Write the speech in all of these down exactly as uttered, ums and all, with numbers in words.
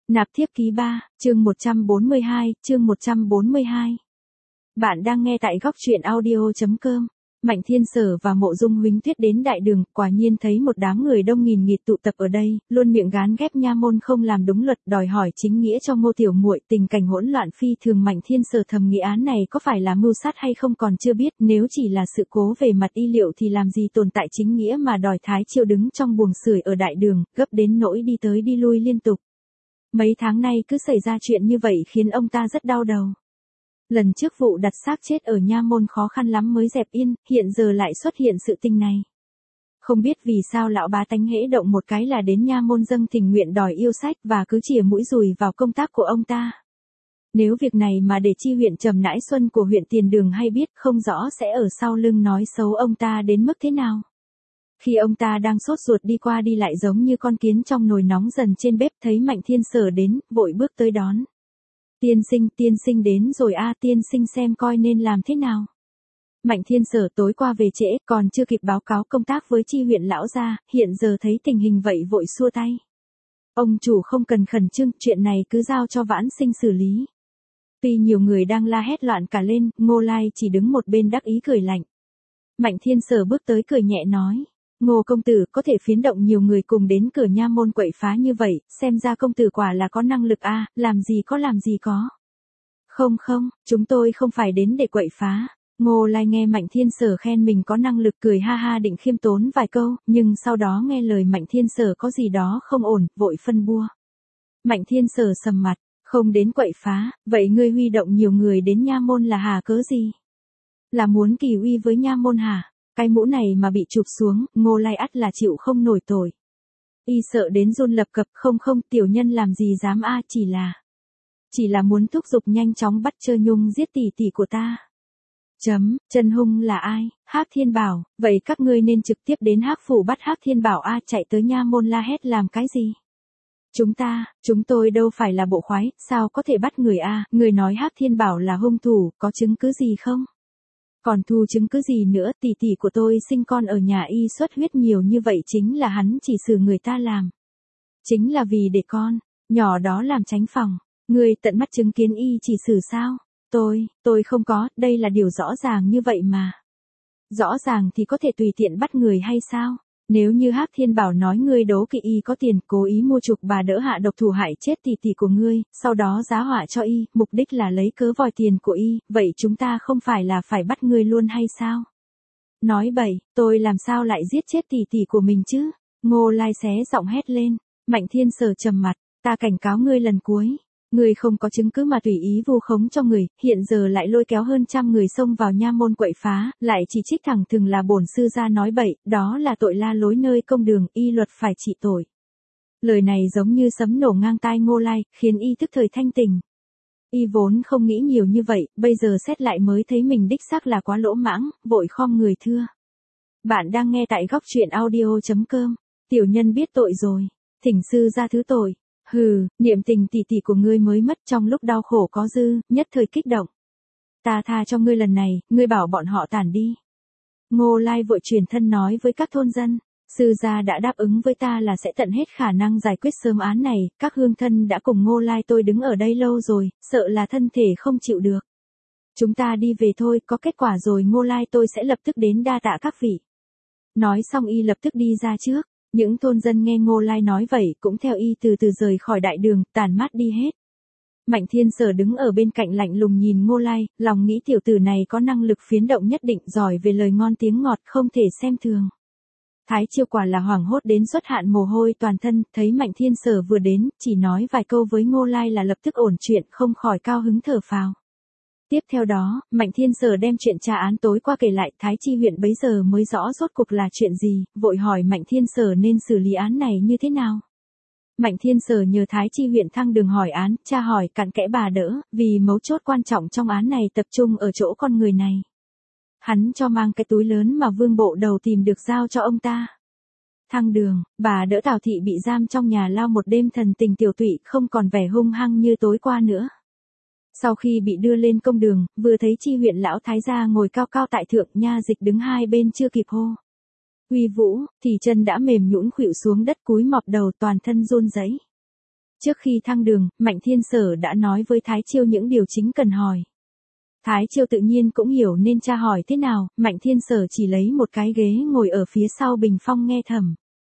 Nạp thiếp ký ba, chương một trăm bốn mươi hai, chương một trăm bốn mươi hai. Bạn đang nghe tại góc truyện audio chấm com. Mạnh Thiên Sở và Mộ Dung Huỳnh Tuyết đến đại đường, quả nhiên thấy một đám người đông nghìn nghịt tụ tập ở đây, luôn miệng gán ghép nha môn không làm đúng luật, đòi hỏi chính nghĩa cho Ngô tiểu muội, tình cảnh hỗn loạn phi thường. Mạnh Thiên Sở thầm nghĩ án này có phải là mưu sát hay không còn chưa biết, nếu chỉ là sự cố về mặt y liệu thì làm gì tồn tại chính nghĩa mà đòi Thái Chiêu đứng trong buồng sưởi ở đại đường, gấp đến nỗi đi tới đi lui liên tục. Mấy tháng nay cứ xảy ra chuyện như vậy khiến ông ta rất đau đầu. Lần trước vụ đặt xác chết ở nha môn khó khăn lắm mới dẹp yên, hiện giờ lại xuất hiện sự tình này. Không biết vì sao lão bá tánh hễ động một cái là đến nha môn dâng tình nguyện đòi yêu sách và cứ chìa mũi dùi vào công tác của ông ta. Nếu việc này mà để chi huyện Trầm Nãi Xuân của huyện Tiền Đường hay biết, không rõ sẽ ở sau lưng nói xấu ông ta đến mức thế nào. Khi ông ta đang sốt ruột đi qua đi lại giống như con kiến trong nồi nóng dần trên bếp, thấy Mạnh Thiên Sở đến, vội bước tới đón. Tiên sinh, tiên sinh đến rồi a, à, tiên sinh xem coi nên làm thế nào. Mạnh Thiên Sở tối qua về trễ, còn chưa kịp báo cáo công tác với chi huyện lão gia, hiện giờ thấy tình hình vậy vội xua tay. Ông chủ không cần khẩn trương, chuyện này cứ giao cho Vãn Sinh xử lý. Tuy nhiều người đang la hét loạn cả lên, Ngô Lai chỉ đứng một bên đắc ý cười lạnh. Mạnh Thiên Sở bước tới cười nhẹ nói. Ngô công tử có thể phiến động nhiều người cùng đến cửa nha môn quậy phá như vậy, xem ra công tử quả là có năng lực a, à, làm gì có làm gì có. Không không, chúng tôi không phải đến để quậy phá. Ngô Lai nghe Mạnh Thiên Sở khen mình có năng lực cười ha ha định khiêm tốn vài câu, nhưng sau đó nghe lời Mạnh Thiên Sở có gì đó không ổn, vội phân bua. Mạnh Thiên Sở sầm mặt, không đến quậy phá, vậy ngươi huy động nhiều người đến nha môn là hà cớ gì? Là muốn kỳ uy với nha môn hả? Cái mũ này mà bị chụp xuống, Ngô Lai ắt là chịu không nổi tội. Y sợ đến run lập cập, không không, tiểu nhân làm gì dám a, à, chỉ là... Chỉ là muốn thúc giục nhanh chóng bắt Trơ Nhung giết tỷ tỷ của ta. Chấm, Trần Hung là ai? Hắc Thiên Bảo, vậy các ngươi nên trực tiếp đến Hắc phủ bắt Hắc Thiên Bảo a, à, chạy tới nha môn la hét làm cái gì? Chúng ta, chúng tôi đâu phải là bộ khoái, sao có thể bắt người a, à? Người nói Hắc Thiên Bảo là hung thủ, có chứng cứ gì không? Còn thu chứng cứ gì nữa, tỷ tỷ của tôi sinh con ở nhà y xuất huyết nhiều như vậy chính là hắn chỉ xử người ta làm. Chính là vì để con, nhỏ đó làm tránh phòng, người tận mắt chứng kiến y chỉ xử sao? Tôi, tôi không có, đây là điều rõ ràng như vậy mà. Rõ ràng thì có thể tùy tiện bắt người hay sao? Nếu như Hắc Thiên Bảo nói ngươi đố kỵ y có tiền, cố ý mua chuộc bà đỡ hạ độc thủ hại chết tỷ tỷ của ngươi, sau đó giá họa cho y, mục đích là lấy cớ vòi tiền của y, vậy chúng ta không phải là phải bắt ngươi luôn hay sao? Nói bậy, tôi làm sao lại giết chết tỷ tỷ của mình chứ? Ngô Lai xé giọng hét lên. Mạnh Thiên Sở trầm mặt, ta cảnh cáo ngươi lần cuối. Ngươi không có chứng cứ mà tùy ý vu khống cho người, hiện giờ lại lôi kéo hơn trăm người xông vào nha môn quậy phá, lại chỉ trích thẳng thừng là bổn sư gia nói bậy, đó là tội la lối nơi công đường, y luật phải trị tội. Lời này giống như sấm nổ ngang tai Ngô Lai, khiến y tức thời thanh tỉnh. Y vốn không nghĩ nhiều như vậy, bây giờ xét lại mới thấy mình đích xác là quá lỗ mãng, vội khom người thưa. Bạn đang nghe tại góc truyện audio chấm com, tiểu nhân biết tội rồi, thỉnh sư gia thứ tội. Hừ, niệm tình tỷ tỷ của ngươi mới mất trong lúc đau khổ có dư, nhất thời kích động. Ta tha cho ngươi lần này, ngươi bảo bọn họ tản đi. Ngô Lai vội truyền thân nói với các thôn dân, sư gia đã đáp ứng với ta là sẽ tận hết khả năng giải quyết sớm án này, các hương thân đã cùng Ngô Lai tôi đứng ở đây lâu rồi, sợ là thân thể không chịu được. Chúng ta đi về thôi, có kết quả rồi Ngô Lai tôi sẽ lập tức đến đa tạ các vị. Nói xong y lập tức đi ra trước. Những thôn dân nghe Ngô Lai nói vậy cũng theo y từ từ rời khỏi đại đường, tản mát đi hết. Mạnh Thiên Sở đứng ở bên cạnh lạnh lùng nhìn Ngô Lai, lòng nghĩ tiểu tử này có năng lực phiến động nhất định, giỏi về lời ngon tiếng ngọt, không thể xem thường. Thái Chiêu quả là hoảng hốt đến xuất hạn mồ hôi toàn thân, thấy Mạnh Thiên Sở vừa đến, chỉ nói vài câu với Ngô Lai là lập tức ổn chuyện, không khỏi cao hứng thở phào. Tiếp theo đó, Mạnh Thiên Sở đem chuyện tra án tối qua kể lại, Thái Chi huyện bấy giờ mới rõ rốt cuộc là chuyện gì, vội hỏi Mạnh Thiên Sở nên xử lý án này như thế nào. Mạnh Thiên Sở nhờ Thái Chi huyện thăng đường hỏi án, tra hỏi cặn kẽ bà đỡ, vì mấu chốt quan trọng trong án này tập trung ở chỗ con người này. Hắn cho mang cái túi lớn mà Vương Bộ Đầu tìm được giao cho ông ta. Thăng đường, bà đỡ Tào Thị bị giam trong nhà lao một đêm, thần tình tiểu tụy, không còn vẻ hung hăng như tối qua nữa. Sau khi bị đưa lên công đường, vừa thấy chi huyện lão thái gia ngồi cao cao tại thượng, nha dịch đứng hai bên chưa kịp hô uy vũ, thì chân đã mềm nhũn khuỵu xuống đất cúi mọp đầu, toàn thân run rẩy. Trước khi thăng đường, Mạnh Thiên Sở đã nói với Thái Chiêu những điều chính cần hỏi. Thái Chiêu tự nhiên cũng hiểu nên tra hỏi thế nào, Mạnh Thiên Sở chỉ lấy một cái ghế ngồi ở phía sau bình phong nghe thầm.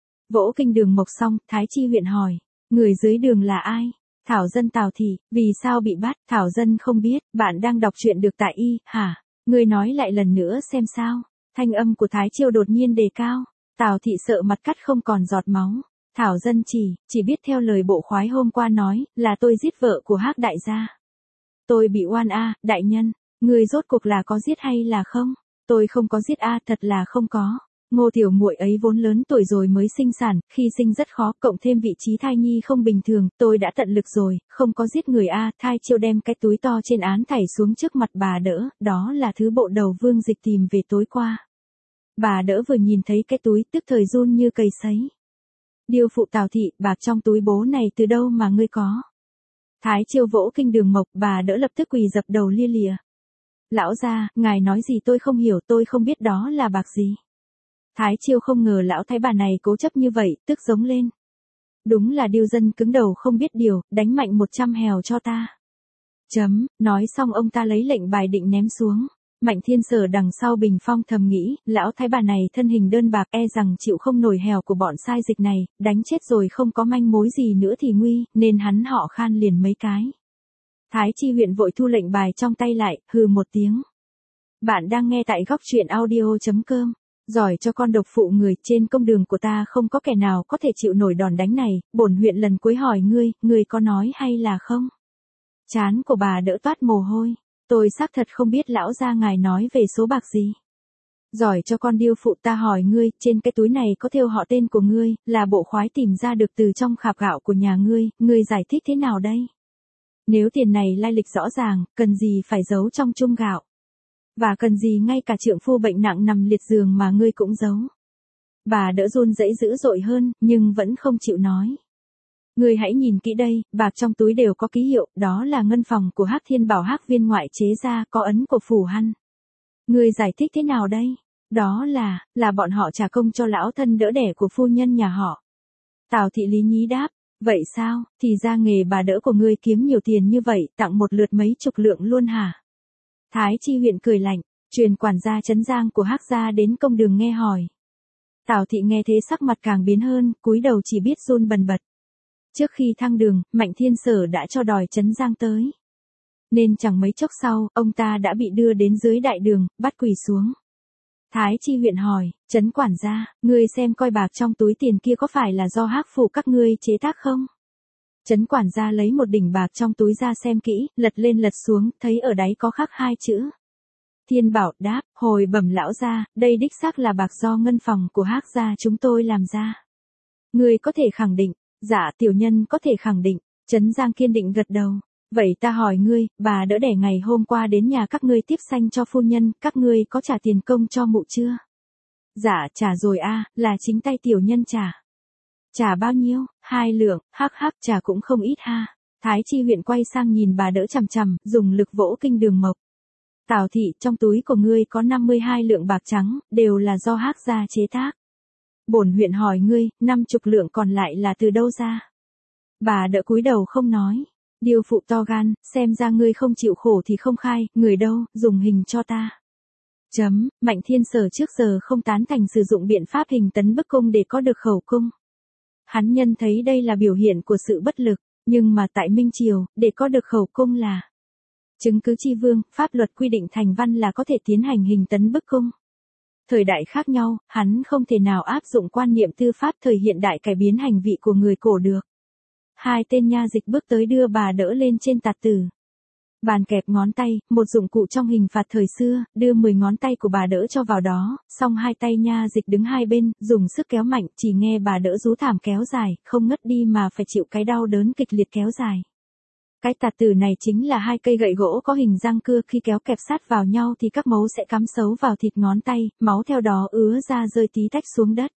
Vỗ kinh đường mộc xong, Thái Chi huyện hỏi, người dưới đường là ai? Thảo dân Tào Thị, vì sao bị bắt? Thảo dân không biết, bạn đang đọc truyện được tại y, hả? Người nói lại lần nữa xem sao. Thanh âm của Thái Chiêu đột nhiên đề cao. Tào Thị sợ mặt cắt không còn giọt máu. Thảo dân chỉ, chỉ biết theo lời bộ khoái hôm qua nói, là tôi giết vợ của Hắc đại gia. Tôi bị oan a, đại nhân, người rốt cuộc là có giết hay là không? Tôi không có giết a, thật là không có. Ngô tiểu muội ấy vốn lớn tuổi rồi mới sinh sản, khi sinh rất khó, cộng thêm vị trí thai nhi không bình thường, tôi đã tận lực rồi, không có giết người a. Thái Chiêu đem cái túi to trên án thảy xuống trước mặt bà đỡ, đó là thứ bộ đầu Vương Dịch tìm về tối qua. Bà đỡ vừa nhìn thấy cái túi, tức thời run như cầy sấy. Điêu phụ Tào Thị, bạc trong túi bố này từ đâu mà ngươi có? Thái Chiêu vỗ kinh đường mộc, bà đỡ lập tức quỳ dập đầu lia lịa. Lão gia, ngài nói gì tôi không hiểu, tôi không biết đó là bạc gì. Thái Chiêu không ngờ lão thái bà này cố chấp như vậy, tức giống lên. Đúng là điêu dân cứng đầu không biết điều, đánh mạnh một trăm hèo cho ta. Chấm, nói xong ông ta lấy lệnh bài định ném xuống. Mạnh Thiên Sở đằng sau bình phong thầm nghĩ, lão thái bà này thân hình đơn bạc e rằng chịu không nổi hèo của bọn sai dịch này, đánh chết rồi không có manh mối gì nữa thì nguy, nên hắn họ khan liền mấy cái. Thái Chi huyện vội thu lệnh bài trong tay lại, hừ một tiếng. Bạn đang nghe tại góc truyện audio chấm com. Giỏi cho con độc phụ người, trên công đường của ta không có kẻ nào có thể chịu nổi đòn đánh này, bổn huyện lần cuối hỏi ngươi, ngươi có nói hay là không? Trán của bà đỡ toát mồ hôi, tôi xác thật không biết lão gia ngài nói về số bạc gì. Giỏi cho con điêu phụ, ta hỏi ngươi, trên cái túi này có thêu họ tên của ngươi, là bộ khoái tìm ra được từ trong khạp gạo của nhà ngươi, ngươi giải thích thế nào đây? Nếu tiền này lai lịch rõ ràng, cần gì phải giấu trong chung gạo? Và cần gì ngay cả trượng phu bệnh nặng nằm liệt giường mà ngươi cũng giấu. Bà đỡ run rẩy dữ dội hơn, nhưng vẫn không chịu nói. Ngươi hãy nhìn kỹ đây, bạc trong túi đều có ký hiệu, đó là ngân phòng của Hắc Thiên Bảo Hắc viên ngoại chế ra, có ấn của phủ Hăn. Ngươi giải thích thế nào đây? Đó là, là bọn họ trả công cho lão thân đỡ đẻ của phu nhân nhà họ. Tào Thị lý nhí đáp, vậy sao, thì ra nghề bà đỡ của ngươi kiếm nhiều tiền như vậy, tặng một lượt mấy chục lượng luôn hả? Thái Chi huyện cười lạnh, truyền quản gia Trấn Giang của Hắc gia đến công đường nghe hỏi. Tào Thị nghe thế sắc mặt càng biến hơn, cúi đầu chỉ biết run bần bật. Trước khi thăng đường, Mạnh Thiên Sở đã cho đòi Trấn Giang tới. Nên chẳng mấy chốc sau, ông ta đã bị đưa đến dưới đại đường, bắt quỳ xuống. Thái Chi huyện hỏi, Trấn quản gia, ngươi xem coi bạc trong túi tiền kia có phải là do Hắc phủ các ngươi chế tác không? Trấn quản gia lấy một đỉnh bạc trong túi ra xem kỹ, lật lên lật xuống, thấy ở đáy có khắc hai chữ. Thiên Bảo đáp, hồi bẩm lão gia, đây đích xác là bạc do ngân phòng của Hắc gia chúng tôi làm ra. Ngươi có thể khẳng định? Dạ, tiểu nhân có thể khẳng định. Trấn Giang kiên định gật đầu. Vậy ta hỏi ngươi, bà đỡ đẻ ngày hôm qua đến nhà các ngươi tiếp sanh cho phu nhân, các ngươi có trả tiền công cho mụ chưa? Dạ, trả rồi a, là chính tay tiểu nhân trả. Trả bao nhiêu? Hai lượng, hắc hắc, trả cũng không ít ha. Thái Chi huyện quay sang nhìn bà đỡ chằm chằm, dùng lực vỗ kinh đường mộc. Tào Thị, trong túi của ngươi có năm mươi hai lượng bạc trắng, đều là do Hắc gia chế tác. Bổn huyện hỏi ngươi, năm chục lượng còn lại là từ đâu ra? Bà đỡ cúi đầu không nói. Điêu phụ to gan, xem ra ngươi không chịu khổ thì không khai, người đâu, dùng hình cho ta. Chấm, Mạnh Thiên Sở trước giờ không tán thành sử dụng biện pháp hình tấn bức cung để có được khẩu cung. Hắn nhân thấy đây là biểu hiện của sự bất lực, nhưng mà tại Minh Triều, để có được khẩu cung là chứng cứ chi vương, pháp luật quy định thành văn là có thể tiến hành hình tấn bức cung. Thời đại khác nhau, hắn không thể nào áp dụng quan niệm tư pháp thời hiện đại cải biến hành vị của người cổ được. Hai tên nha dịch bước tới đưa bà đỡ lên trên tạt tử. Bàn kẹp ngón tay, một dụng cụ trong hình phạt thời xưa, đưa mười ngón tay của bà đỡ cho vào đó, xong hai tay nha dịch đứng hai bên, dùng sức kéo mạnh, chỉ nghe bà đỡ rú thảm kéo dài, không ngất đi mà phải chịu cái đau đớn kịch liệt kéo dài. Cái tạt tử này chính là hai cây gậy gỗ có hình răng cưa, khi kéo kẹp sát vào nhau thì các mấu sẽ cắm sâu vào thịt ngón tay, máu theo đó ứa ra rơi tí tách xuống đất.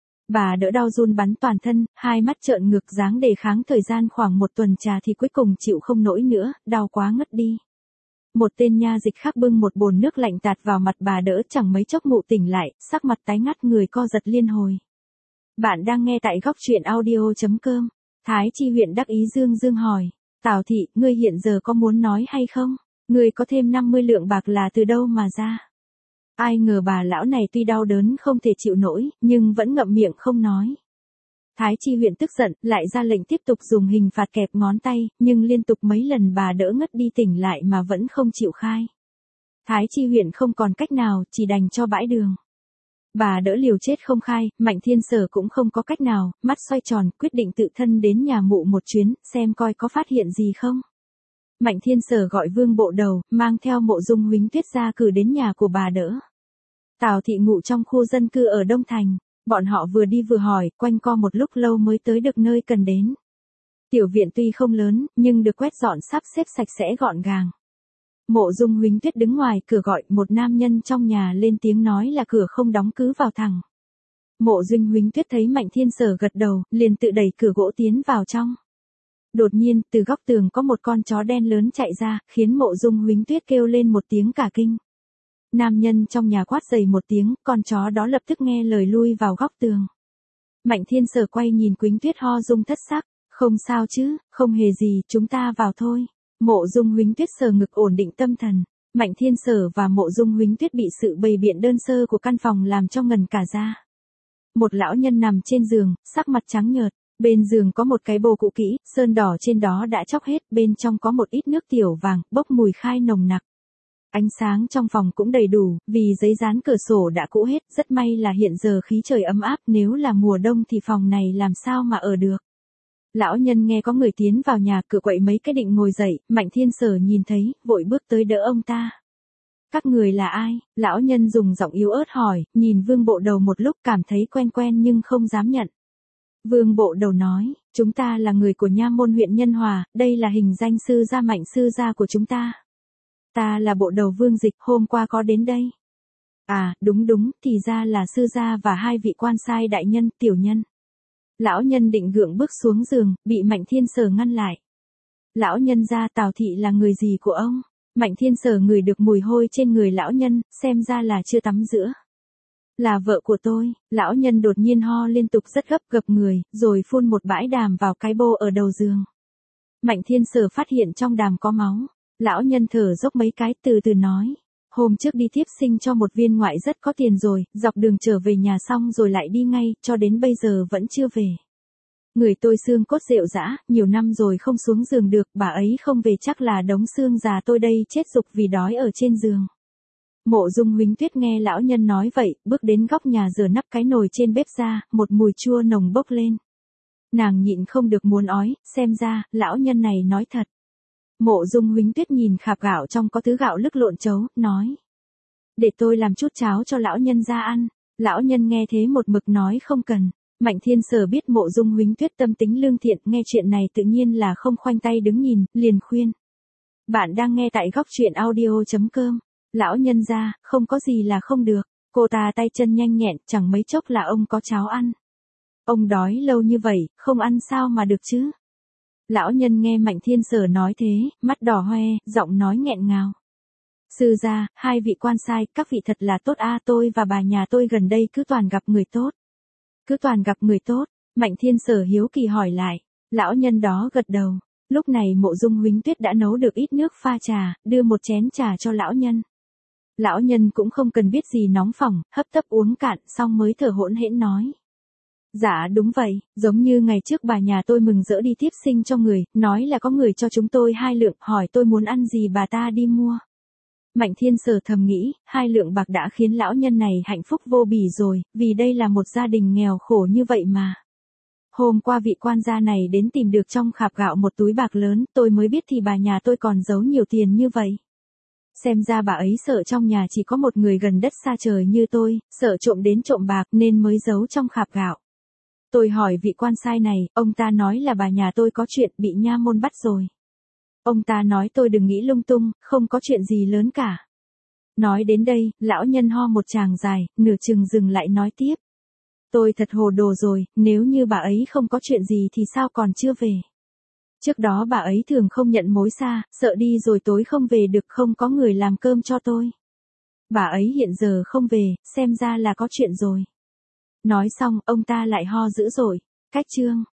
Bà đỡ đau run bắn toàn thân, hai mắt trợn ngược dáng đề kháng thời gian khoảng một tuần trà thì cuối cùng chịu không nổi nữa, đau quá ngất đi. Một tên nha dịch khác bưng một bồn nước lạnh tạt vào mặt bà đỡ, chẳng mấy chốc mụ tỉnh lại, sắc mặt tái ngắt, người co giật liên hồi. Bạn đang nghe tại góc truyện audio chấm com. Thái Chi huyện đắc ý dương dương hỏi, Tào thị, ngươi hiện giờ có muốn nói hay không? Ngươi có thêm năm mươi lượng bạc là từ đâu mà ra? Ai ngờ bà lão này tuy đau đớn không thể chịu nổi, nhưng vẫn ngậm miệng không nói. Thái Chi huyện tức giận, lại ra lệnh tiếp tục dùng hình phạt kẹp ngón tay, nhưng liên tục mấy lần bà đỡ ngất đi tỉnh lại mà vẫn không chịu khai. Thái Chi huyện không còn cách nào, chỉ đành cho bãi đường. Bà đỡ liều chết không khai, Mạnh Thiên Sở cũng không có cách nào, mắt xoay tròn, quyết định tự thân đến nhà mụ một chuyến, xem coi có phát hiện gì không. Mạnh Thiên Sở gọi Vương Bộ Đầu, mang theo Mộ Dung Huỳnh Tuyết ra cử đến nhà của bà đỡ. Tào thị ngụ trong khu dân cư ở Đông Thành, bọn họ vừa đi vừa hỏi, quanh co một lúc lâu mới tới được nơi cần đến. Tiểu viện tuy không lớn, nhưng được quét dọn sắp xếp sạch sẽ gọn gàng. Mộ Dung Huỳnh Tuyết đứng ngoài cửa gọi một nam nhân trong nhà lên tiếng nói là cửa không đóng cứ vào thẳng. Mộ Dung Huỳnh Tuyết thấy Mạnh Thiên Sở gật đầu, liền tự đẩy cửa gỗ tiến vào trong. Đột nhiên, từ góc tường có một con chó đen lớn chạy ra, khiến Mộ Dung Huỳnh Tuyết kêu lên một tiếng cả kinh. Nam nhân trong nhà quát dày một tiếng, con chó đó lập tức nghe lời lui vào góc tường. Mạnh Thiên Sở quay nhìn Quỳnh Tuyết ho dung thất sắc, không sao chứ, không hề gì, chúng ta vào thôi. Mộ Dung Huỳnh Tuyết sờ ngực ổn định tâm thần. Mạnh Thiên Sở và Mộ Dung Huỳnh Tuyết bị sự bày biện đơn sơ của căn phòng làm cho ngần cả ra. Một lão nhân nằm trên giường, sắc mặt trắng nhợt, bên giường có một cái bô cũ kỹ, sơn đỏ trên đó đã chóc hết, bên trong có một ít nước tiểu vàng, bốc mùi khai nồng nặc. Ánh sáng trong phòng cũng đầy đủ, vì giấy dán cửa sổ đã cũ hết, rất may là hiện giờ khí trời ấm áp, nếu là mùa đông thì phòng này làm sao mà ở được. Lão nhân nghe có người tiến vào nhà, cửa quậy mấy cái định ngồi dậy, Mạnh Thiên Sở nhìn thấy, vội bước tới đỡ ông ta. Các người là ai? Lão nhân dùng giọng yếu ớt hỏi, nhìn Vương Bộ Đầu một lúc cảm thấy quen quen nhưng không dám nhận. Vương Bộ Đầu nói, chúng ta là người của Nha Môn huyện Nhân Hòa, đây là hình danh sư gia Mạnh sư gia của chúng ta. Ta là Bộ Đầu Vương Dịch, hôm qua có đến đây. À, đúng đúng, thì ra là sư gia và hai vị quan sai đại nhân, tiểu nhân. Lão nhân định gượng bước xuống giường, bị Mạnh Thiên Sở ngăn lại. Lão nhân gia Tào thị là người gì của ông? Mạnh Thiên Sở ngửi được mùi hôi trên người lão nhân, xem ra là chưa tắm rửa. Là vợ của tôi. Lão nhân đột nhiên ho liên tục rất gấp gập người, rồi phun một bãi đàm vào cái bô ở đầu giường. Mạnh Thiên Sở phát hiện trong đàm có máu. Lão nhân thở dốc mấy cái, từ từ nói. Hôm trước đi tiếp sinh cho một viên ngoại rất có tiền rồi, dọc đường trở về nhà xong rồi lại đi ngay, cho đến bây giờ vẫn chưa về. Người tôi xương cốt rệu rã, nhiều năm rồi không xuống giường được, bà ấy không về chắc là đống xương già tôi đây chết dục vì đói ở trên giường. Mộ Dung Huỳnh Tuyết nghe lão nhân nói vậy, bước đến góc nhà rửa nắp cái nồi trên bếp ra, một mùi chua nồng bốc lên. Nàng nhịn không được muốn ói, xem ra, lão nhân này nói thật. Mộ Dung Huỳnh Tuyết nhìn khạp gạo trong có thứ gạo lức lộn chấu, nói. Để tôi làm chút cháo cho lão nhân ra ăn. Lão nhân nghe thế một mực nói không cần. Mạnh Thiên Sở biết Mộ Dung Huỳnh Tuyết tâm tính lương thiện, nghe chuyện này tự nhiên là không khoanh tay đứng nhìn, liền khuyên. Bạn đang nghe tại góc truyện audio chấm com. Lão nhân ra, không có gì là không được. Cô ta tay chân nhanh nhẹn, chẳng mấy chốc là ông có cháo ăn. Ông đói lâu như vậy, không ăn sao mà được chứ. Lão nhân nghe Mạnh Thiên Sở nói thế, mắt đỏ hoe, giọng nói nghẹn ngào. Sư gia, hai vị quan sai, các vị thật là tốt a, tôi và bà nhà tôi gần đây cứ toàn gặp người tốt. Cứ toàn gặp người tốt, Mạnh Thiên Sở hiếu kỳ hỏi lại. Lão nhân đó gật đầu. Lúc này Mộ Dung Huỳnh Tuyết đã nấu được ít nước pha trà, đưa một chén trà cho lão nhân. Lão nhân cũng không cần biết gì nóng phỏng, hấp tấp uống cạn xong mới thở hổn hển nói. Dạ đúng vậy, giống như ngày trước bà nhà tôi mừng rỡ đi tiếp sinh cho người, nói là có người cho chúng tôi hai lượng, hỏi tôi muốn ăn gì bà ta đi mua. Mạnh Thiên Sở thầm nghĩ, hai lượng bạc đã khiến lão nhân này hạnh phúc vô bì rồi, vì đây là một gia đình nghèo khổ như vậy mà. Hôm qua vị quan gia này đến tìm được trong khạp gạo một túi bạc lớn, tôi mới biết thì bà nhà tôi còn giấu nhiều tiền như vậy. Xem ra bà ấy sợ trong nhà chỉ có một người gần đất xa trời như tôi, sợ trộm đến trộm bạc nên mới giấu trong khạp gạo. Tôi hỏi vị quan sai này, ông ta nói là bà nhà tôi có chuyện bị nha môn bắt rồi. Ông ta nói tôi đừng nghĩ lung tung, không có chuyện gì lớn cả. Nói đến đây, lão nhân ho một tràng dài, nửa chừng dừng lại nói tiếp. Tôi thật hồ đồ rồi, nếu như bà ấy không có chuyện gì thì sao còn chưa về. Trước đó bà ấy thường không nhận mối xa, sợ đi rồi tối không về được, không có người làm cơm cho tôi. Bà ấy hiện giờ không về, xem ra là có chuyện rồi. Nói xong, ông ta lại ho dữ dội. Cách chương